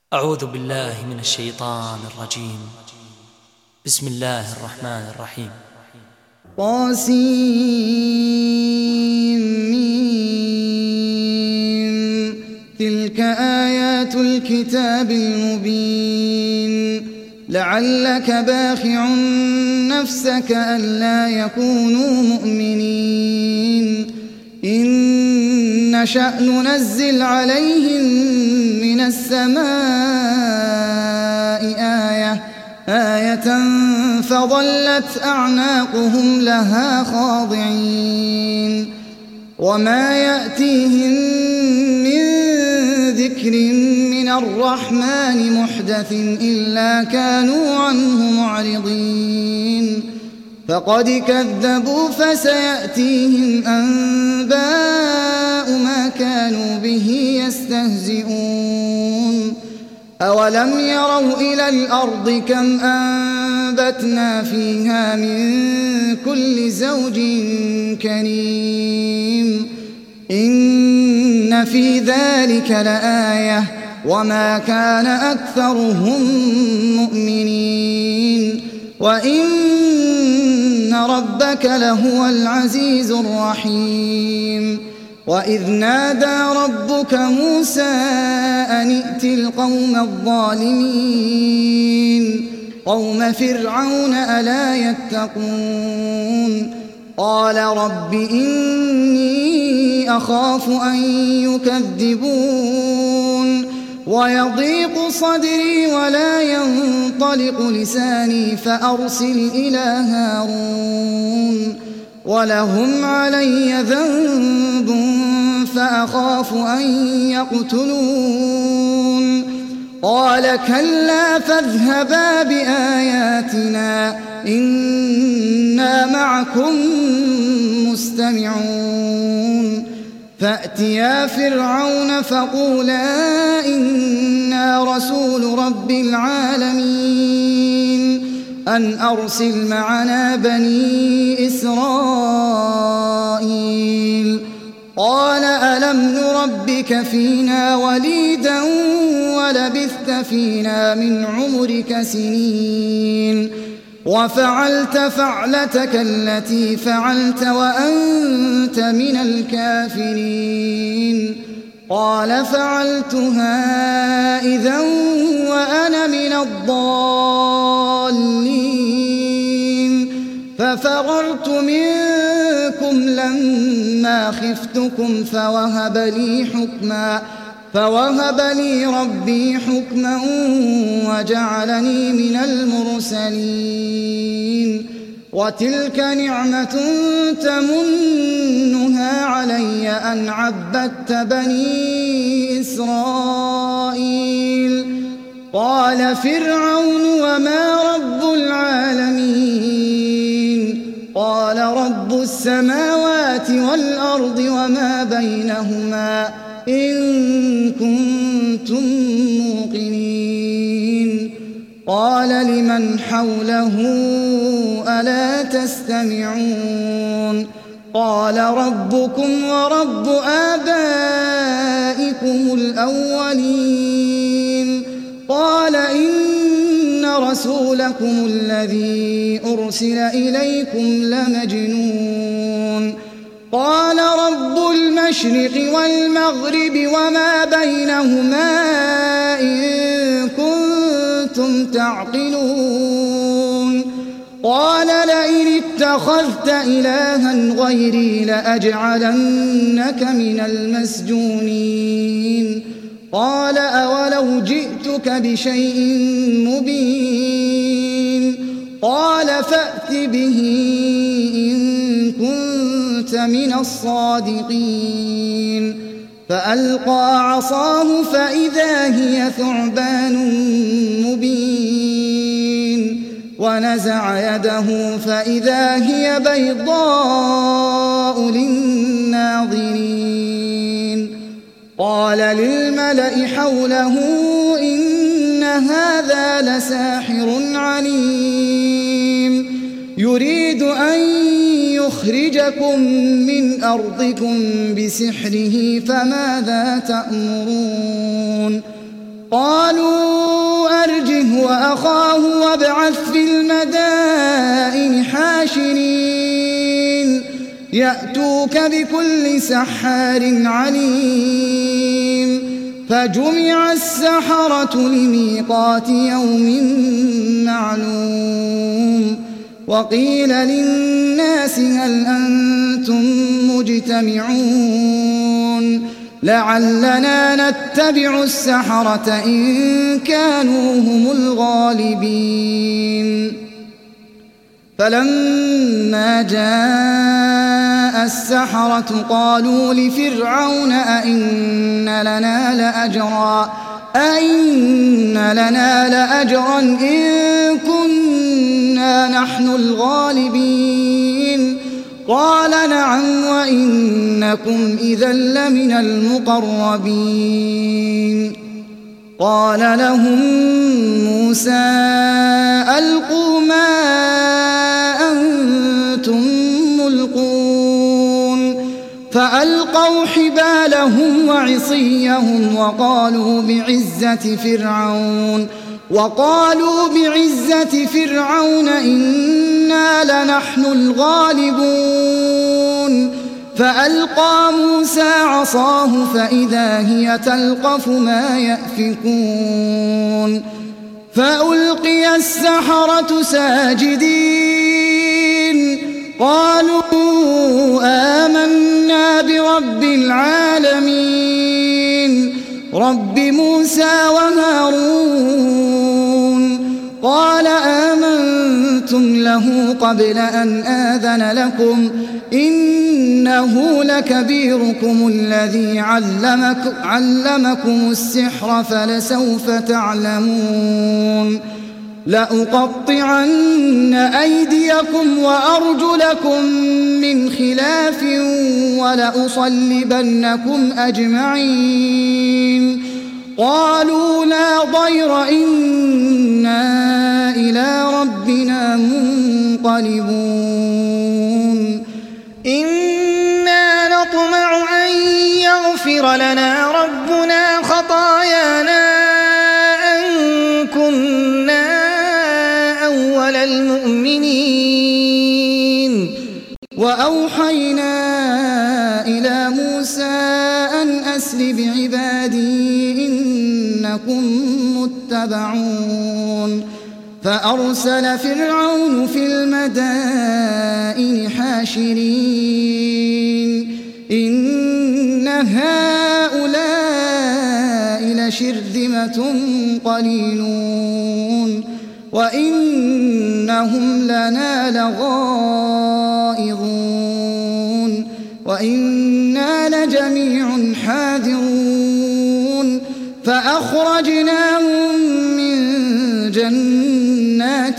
أعوذ بالله من الشيطان الرجيم. بسم الله الرحمن الرحيم. طاسيم. تلك آيات الكتاب المبين. لعلك باخع نفسك ألا يكونوا مؤمنين إن نشأ ننزل عليهم من السماء آية فظلت أعناقهم لها خاضعين وما يأتيهم من ذكر من الرحمن محدث إلا كانوا عنه معرضين فقد كذبوا فسيأتيهم أنباء ما كانوا به يستهزئون أولم يروا إلى الأرض كم أنبتنا فيها من كل زوج كريم إن في ذلك لآية وما كان أكثرهم مؤمنين وإن ربك لهو العزيز الرحيم وإذ نادى ربك موسى أن ائت القوم الظالمين قوم فرعون ألا يتقون قال رب إني أخاف أن يكذبون ويضيق صدري ولا ينطلق لساني فأرسل إلى هارون ولهم علي ذنب فأخاف أن يقتلون قال كلا فاذهبا بآياتنا إنا معكم مستمعون فأتيا فرعون فقولا إنا رسول رب العالمين أن أرسل معنا بني إسرائيل قال ألم نربك فينا وليدا ولبثت فينا من عمرك سنين وفعلت فعلتك التي فعلت وأنت من الكافرين قال فعلتها إذا وأنا من الضالين ففررت منكم لما خفتكم فوهب لي ربي حكما وجعلني من المرسلين وتلك نعمة تمنها علي أن عبدت بني إسرائيل قال فرعون وما رب العالمين قال رب السماوات والأرض وما بينهما إن كنتم موقنين قال لمن حوله ألا تستمعون قال ربكم ورب آبائكم الأولين قال إن رسولكم الذي أرسل إليكم لمجنون قال رب المشرق والمغرب وما بينهما إن كنتم تعقلون قال لئن اتخذت إلها غيري لأجعلنك من المسجونين قال أولو جئتك بشيء مبين قال فأت به إن كنت من الصادقين فألقى عصاه فإذا هي ثعبان مبين ونزع يده فإذا هي بيضاء للناظرين قال للملأ حوله إن هذا لساحر عليم يريد أن يخرجكم من أرضكم بسحره فماذا تأمرون قالوا وأخاه وابعث في المدائن حاشرين يأتوك بكل سحار عليم فجمع السحرة لميقات يوم معلوم وقيل للناس هل أنتم مجتمعون لعلنا نتبع السحرة إن كانوا هم الغالبين فلما جاء السحرة قالوا لفرعون أئن لنا لأجرا إن كنا نحن الغالبين قال نعم وإنكم إذا لمن المقربين قال لهم موسى ألقوا ما أنتم ملقون فألقوا حبالهم وعصيهم وقالوا بعزة فرعون إنا لنحن الغالبون فألقى موسى عصاه فإذا هي تلقف ما يأفكون فألقي السحرة ساجدين قالوا آمنا برب العالمين رب موسى وهارون قال آمنتم له قبل أن آذن لكم إنه لكبيركم الذي علمكم السحر فلسوف تعلمون لأقطعن أيديكم وأرجلكم من خلاف ولأصلبنكم أجمعين قالوا لا ضير إنا إلى ربنا منقلبون إنا نطمع أن يغفر لنا ربنا خطايانا أن كنا أول المؤمنين وأوحينا إلى موسى أن أسر بعبادي إنكم متبعون فأرسل فرعون في المدائن حاشرين إن هؤلاء لشرذمة قليلون وإنهم لنا لغائظون وإنا لجميع حاذرون فأخرجناهم من جنات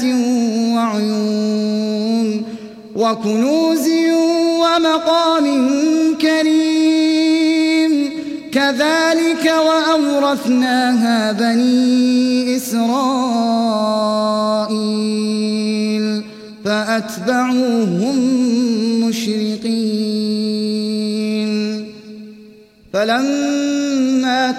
وعيون وكنوز ومقام كريم كذلك وأورثناها بني إسرائيل فأتبعوهم مشرقين فلما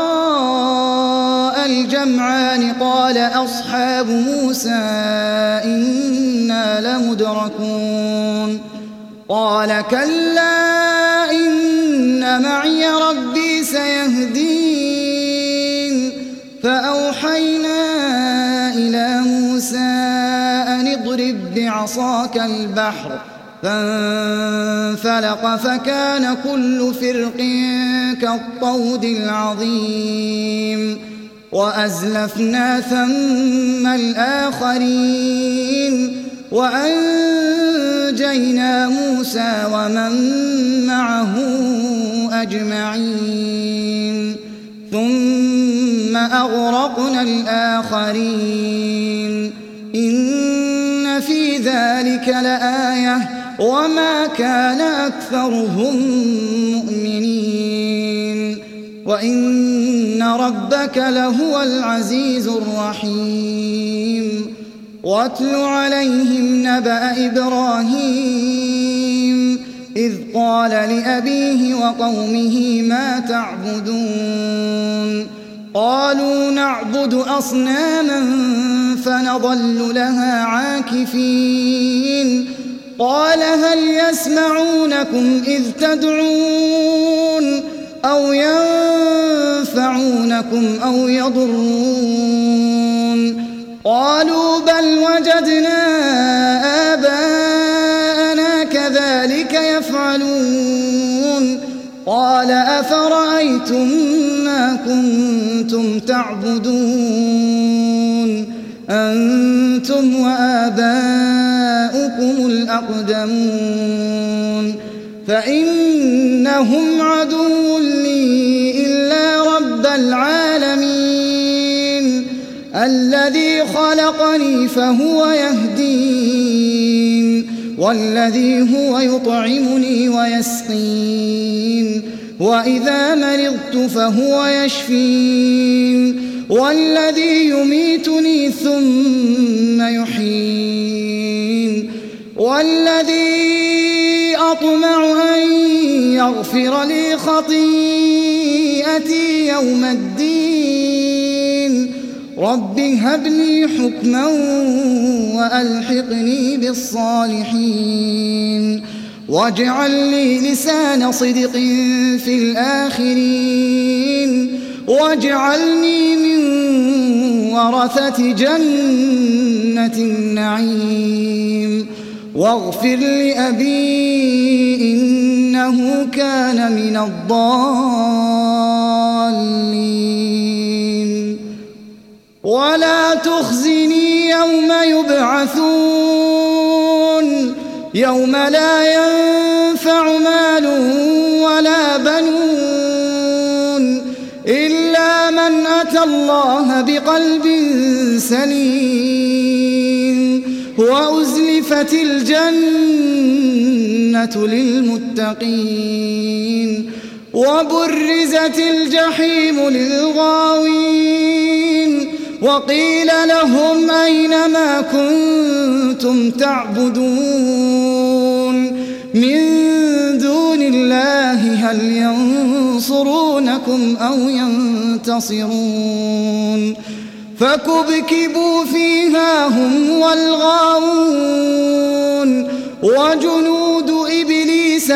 تراءى الجمعان قال أصحاب موسى إنا لمدركون قال كلا إن معي ربي سيهدين فأوحينا إلى موسى أن اضرب بعصاك البحر فانفلق فكان كل فرق كالطود العظيم وأزلفنا ثم الآخرين وأنجينا موسى ومن معه أجمعين ثم أغرقنا الآخرين إن في ذلك لآية وما كان أكثرهم مؤمنين وإن ربك لهو العزيز الرحيم واتل عليهم نبأ إبراهيم إذ قال لأبيه وقومه ما تعبدون قالوا نعبد أصناما فنظل لها عاكفين قال هل يسمعونكم إذ تدعون أو ينفعونكم أو يضرون قالوا بل وجدنا آباءنا كذلك يفعلون قال أفرأيتم ما كنتم تعبدون أنتم وآباؤكم الأقدمون فإنهم عدو لي إلا رب العالمين الذي خلقني فهو يهدين والذي هو يطعمني ويسقين وإذا مرضت فهو يشفين والذي يميتني ثم يحيين والذي أطمع أن يغفر لي خطيئتي يوم الدين رب هب لي حكما وألحقني بالصالحين واجعل لي لسان صدق في الآخرين واجعلني من ورثة جنة النعيم واغفر لأبي إنه كان من الضالين ولا تخزني يوم يبعثون يوم لا ينفع مال ولا بنون إلا من أتى الله بقلب سليم وأزلفت الجنة للمتقين وبرزت الجحيم للغاوين وقيل لهم أين ما كنتم تعبدون من دون الله هل ينصرونكم أو ينتصرون فكبكبوا فيها هم والغاوون وجنود إبليس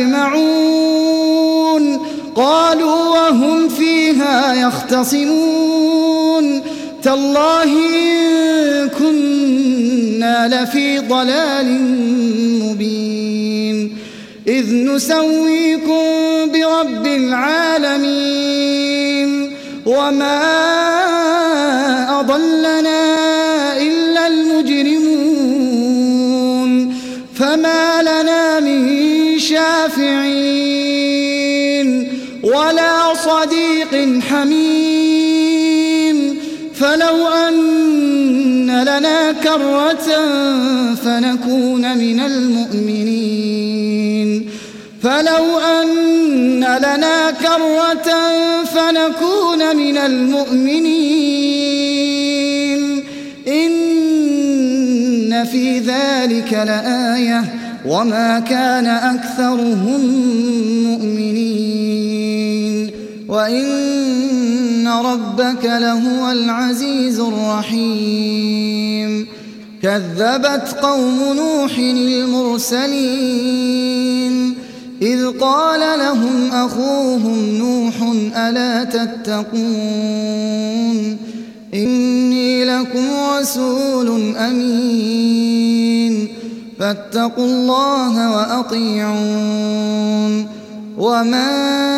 أجمعون قالوا وهم فيها يختصمون تالله إن كنا لفي ضلال مبين إذ نسويكم برب العالمين وما أضلنا إلا المجرمون فما لنا من شافعين ولا صديق حميم فلو أن لنا كرة فنكون من المؤمنين فلو أن لنا كرة فنكون من المؤمنين إن في ذلك لآية وما كان أكثرهم مؤمنين وإن ربك لهو العزيز الرحيم كذبت قوم نوح المرسلين إذ قال لهم أخوهم نوح ألا تتقون إني لكم رسول أمين فاتقوا الله وأطيعون وما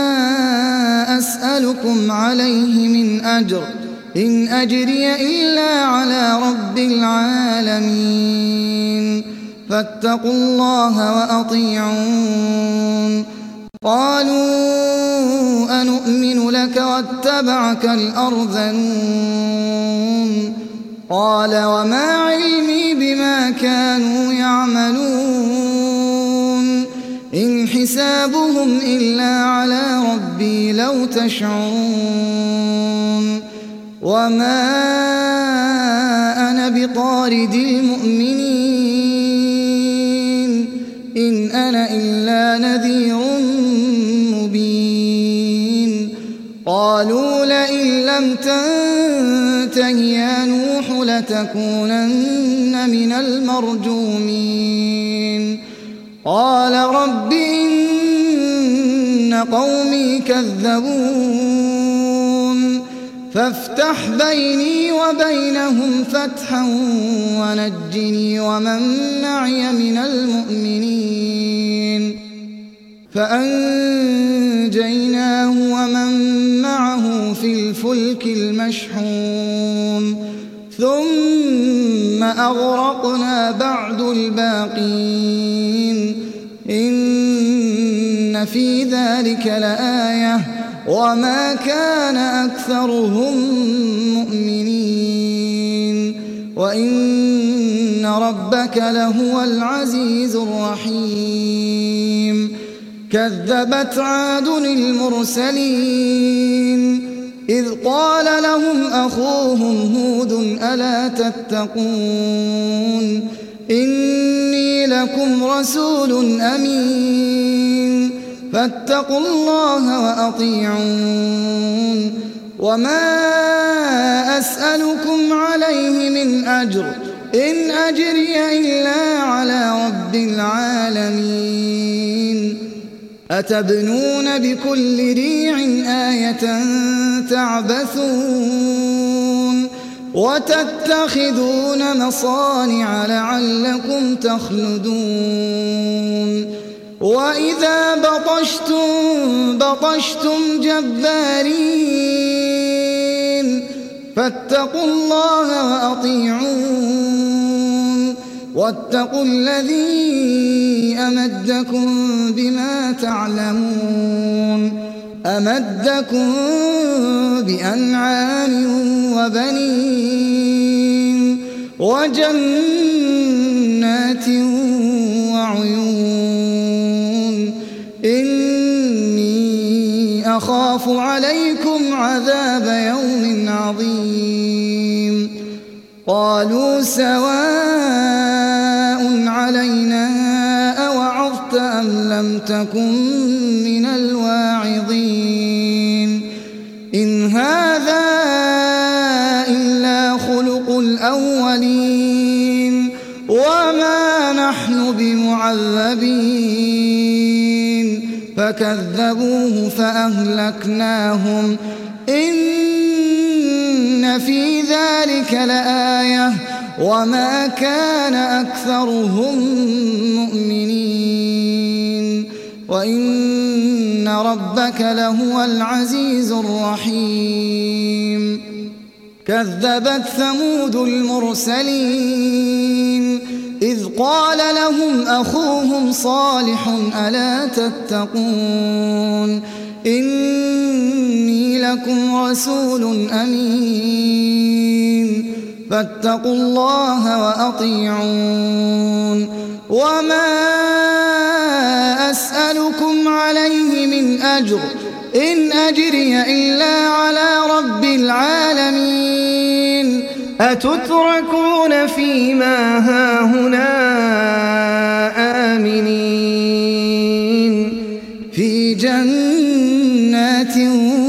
أسألكم عليه من أجر إن أجري إلا على رب العالمين فاتقوا الله وأطيعون قالوا أنؤمن لك واتبعك الأرذلون قال وما علمي بما كانوا يعملون إن حسابهم إلا على ربي لو تشعرون وما أنا بطارد المؤمنين إن أنا إلا نذير مبين قالوا لئن لم تنته يا نوح لتكونن من المرجومين قال رب إن قومي كذبون فافتح بيني وبينهم فتحا ونجني ومن معي من المؤمنين فأنجيناه ومن معه في الفلك المشحون ثم أغرقنا بعد الباقين إن في ذلك لآية وما كان أكثرهم مؤمنين وإن ربك لهو العزيز الرحيم كذبت عاد المرسلين إذ قال لهم أخوهم هود ألا تتقون إني لكم رسول أمين فاتقوا الله وأطيعون وما أسألكم عليه من أجر إن أجري إلا على رب العالمين أتبنون بكل ريع آية تعبثون وتتخذون مصانع لعلكم تخلدون وإذا بطشتم جبارين فاتقوا الله وأطيعون واتقوا الذي أمدكم بما تعلمون أمدكم بأنعام وبنين وجنات وعيون إني أخاف عليكم عذاب يوم عظيم قالوا سواء علينا أوعظت أم لم تكن من الواعظين إن هذا إلا خلق الأولين وما نحن بمعذبين فكذبوه فأهلكناهم إن في ذلك لآية وما كان أكثرهم مؤمنين وإن ربك لهو العزيز الرحيم كذبت ثمود المرسلين إذ قال لهم أخوهم صالح ألا تتقون إني لكم رسول أمين فاتقوا الله وأطيعون وما أسألكم عليه من أجر إن أجري إلا على رب العالمين أتتركون فيما هاهنا آمنين في جنات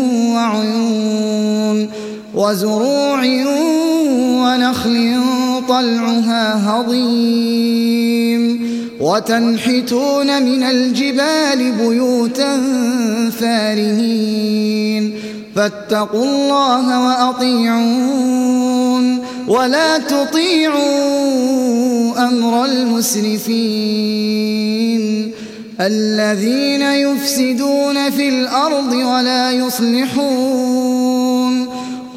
وعيون وزروع ونخل طلعها هضيم وتنحتون من الجبال بيوتا فارهين فاتقوا الله وأطيعون ولا تطيعوا أمر المسرفين الذين يفسدون في الأرض ولا يصلحون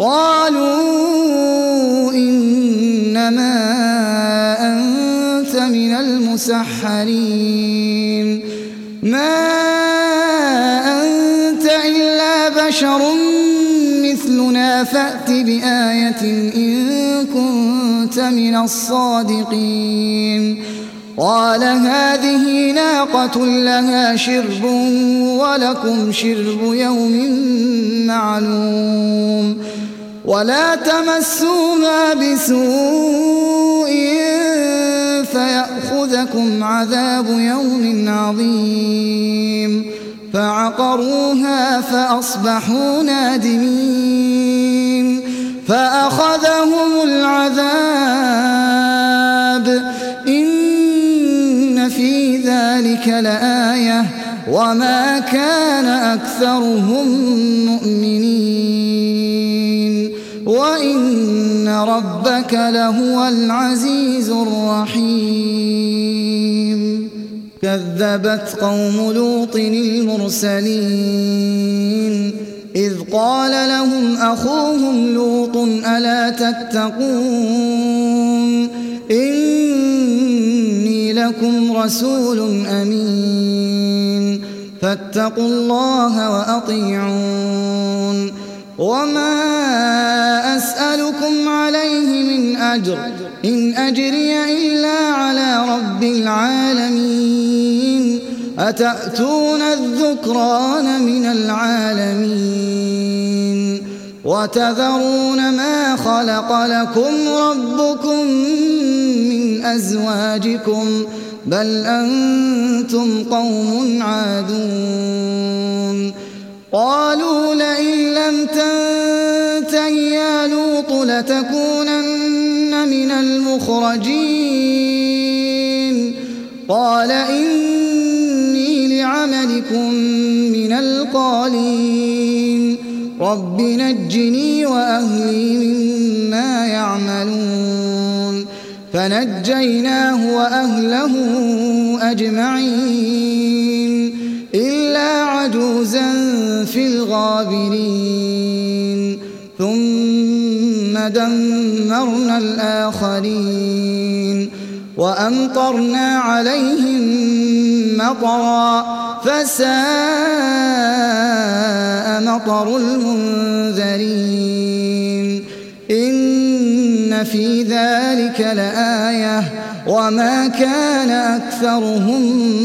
قالوا إنما أنت من المسحرين ما أنت إلا بشر مثلنا فأت بآية إن كنت من الصادقين قال هذه ناقة لها شرب ولكم شرب يوم معلوم ولا تمسوها بسوء فيأخذكم عذاب يوم عظيم فعقروها فأصبحوا نادمين فأخذهم العذاب إن في ذلك لآية وما كان أكثرهم مؤمنين وإن ربك لهو العزيز الرحيم كذبت قوم لوط المرسلين إذ قال لهم أخوهم لوط ألا تتقون إني لكم رسول أمين فاتقوا الله وأطيعون وما أسألكم عليه من أجر إن أجري إلا على رب العالمين أتأتون الذكران من العالمين وتذرون ما خلق لكم ربكم من أزواجكم بل أنتم قوم عادون قالوا لئن لم تنته يا لوط لتكونن من المخرجين قال إني لعملكم من القالين رب نجني وأهلي مما يعملون فنجيناه وأهله أجمعين إلا عجوزا في الغابرين ثم دمرنا الآخرين وأمطرنا عليهم مطرا فساء مطر المنذرين إن في ذلك لآية وما كان أكثرهم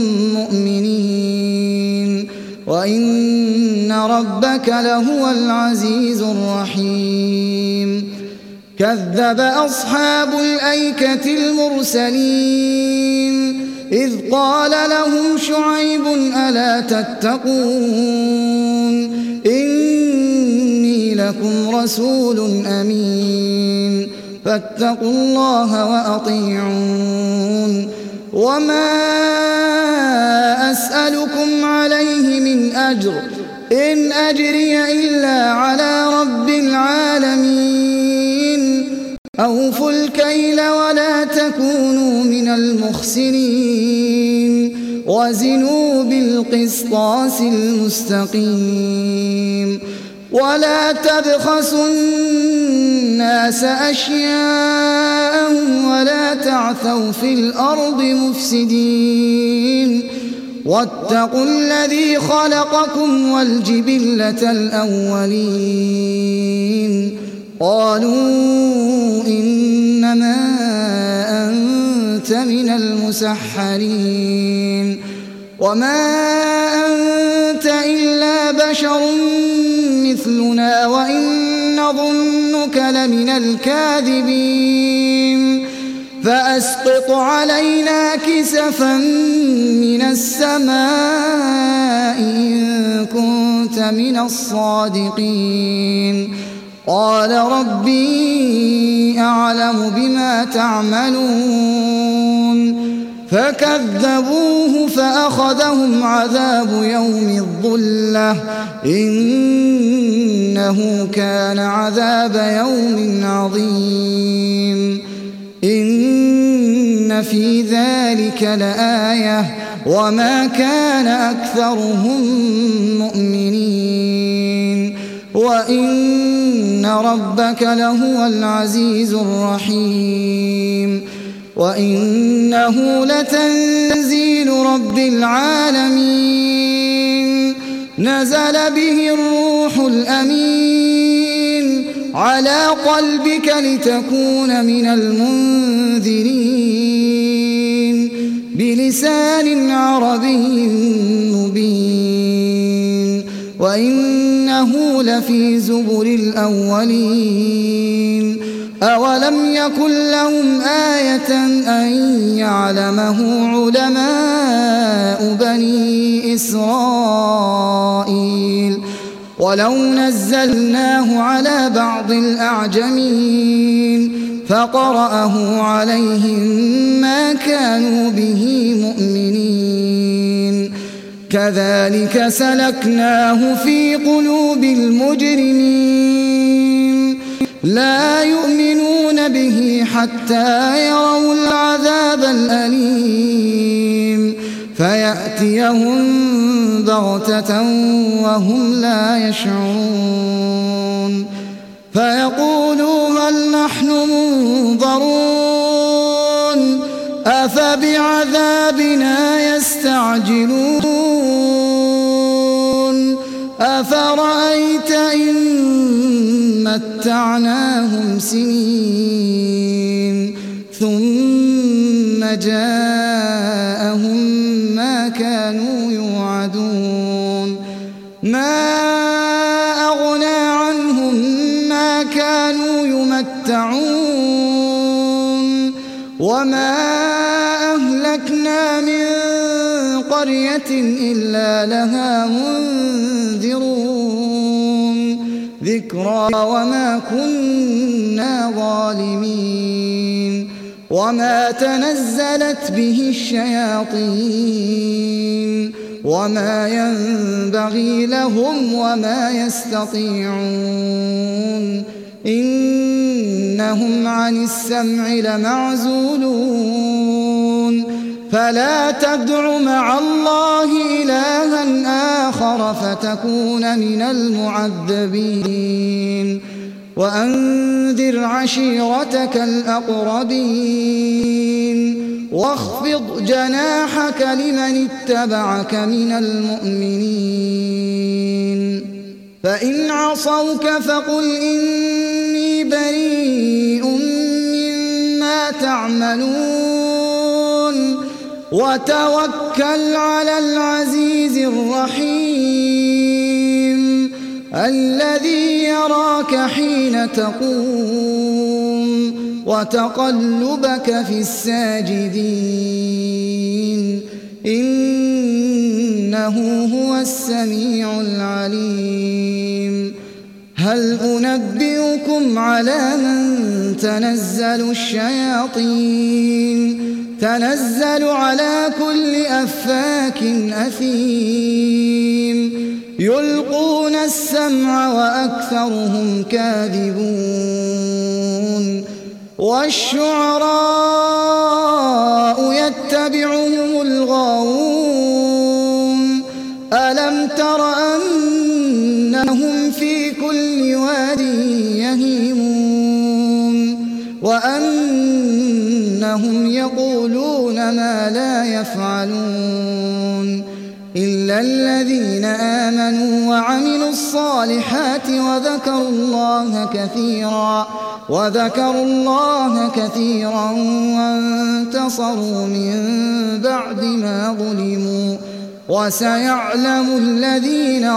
مؤمنين وإن ربك لهو العزيز الرحيم كذب أصحاب الأيكة المرسلين إذ قال لهم شعيب ألا تتقون إني لكم رسول أمين فاتقوا الله وأطيعون وما أسألكم عليه من أجر إن أجري إلا على رب العالمين أوفوا الكيل ولا تكونوا من المخسرين وزنوا بالقسطاس المستقيم ولا تبخسوا الناس أشياءهم ولا تعثوا في الأرض مفسدين واتقوا الذي خلقكم والجبلة الأولين قالوا إنما أنت من المسحرين وما أنت إلا بشر مثلنا وإن نظنك لمن الكاذبين فأسقط علينا كسفا من السماء إن كنت من الصادقين قال ربي أعلم بما تعملون فكذبوه فأخذهم عذاب يوم الظلة إنه كان عذاب يوم عظيم إن في ذلك لآية وما كان أكثرهم مؤمنين وإن ربك لهو العزيز الرحيم وإنه لتنزيل رب العالمين نزل به الروح الأمين على قلبك لتكون من المنذرين بلسان عربي مبين وإنه لفي زبر الأولين أولم يكن لهم آية أن يعلمه علماء بني إسرائيل ولو نزلناه على بعض الأعجمين فقرأه عليهم ما كانوا به مؤمنين كذلك سلكناه في قلوب المجرمين لا يؤمنون به حتى يروا العذاب الأليم فيأتيهم بغتة وهم لا يشعرون فيقولوا هل نحن منظرون أفبعذابنا يستعجلون أفرأيت إن متعناهم سنين ثم جاءهم ما كانوا يوعدون ما أغنى عنهم ما كانوا يمتعون وما أهلكنا من قرية إلا لها منذرون ذكرى وما كنا ظالمين وما تنزلت به الشياطين وما ينبغي لهم وما يستطيعون إنهم عن السمع لمعزولون فلا تدع مع الله إلها آخر فتكون من المعذبين وأنذر عشيرتك الأقربين واخفض جناحك لمن اتبعك من المؤمنين فإن عصوك فقل إني بريء مما تعملون وتوكل على العزيز الرحيم الذي يراك حين تقوم وتقلبك في الساجدين إنه هو السميع العليم هل أنبئكم على من تنزل الشياطين تنزل على كل أفاك أثيم يلقون السمع وأكثرهم كاذبون والشعراء يتبعهم الغاوون ألم تر أنهم في كل واد يهيمون وأنهم يقولون ما لا يفعلون إلا الذين آمنوا وعملوا الصالحات وذكروا الله كثيرا وانتصروا من بعد ما ظلموا وسيعلم الذين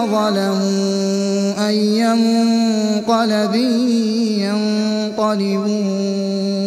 ظلموا أي منقلب ينقلبون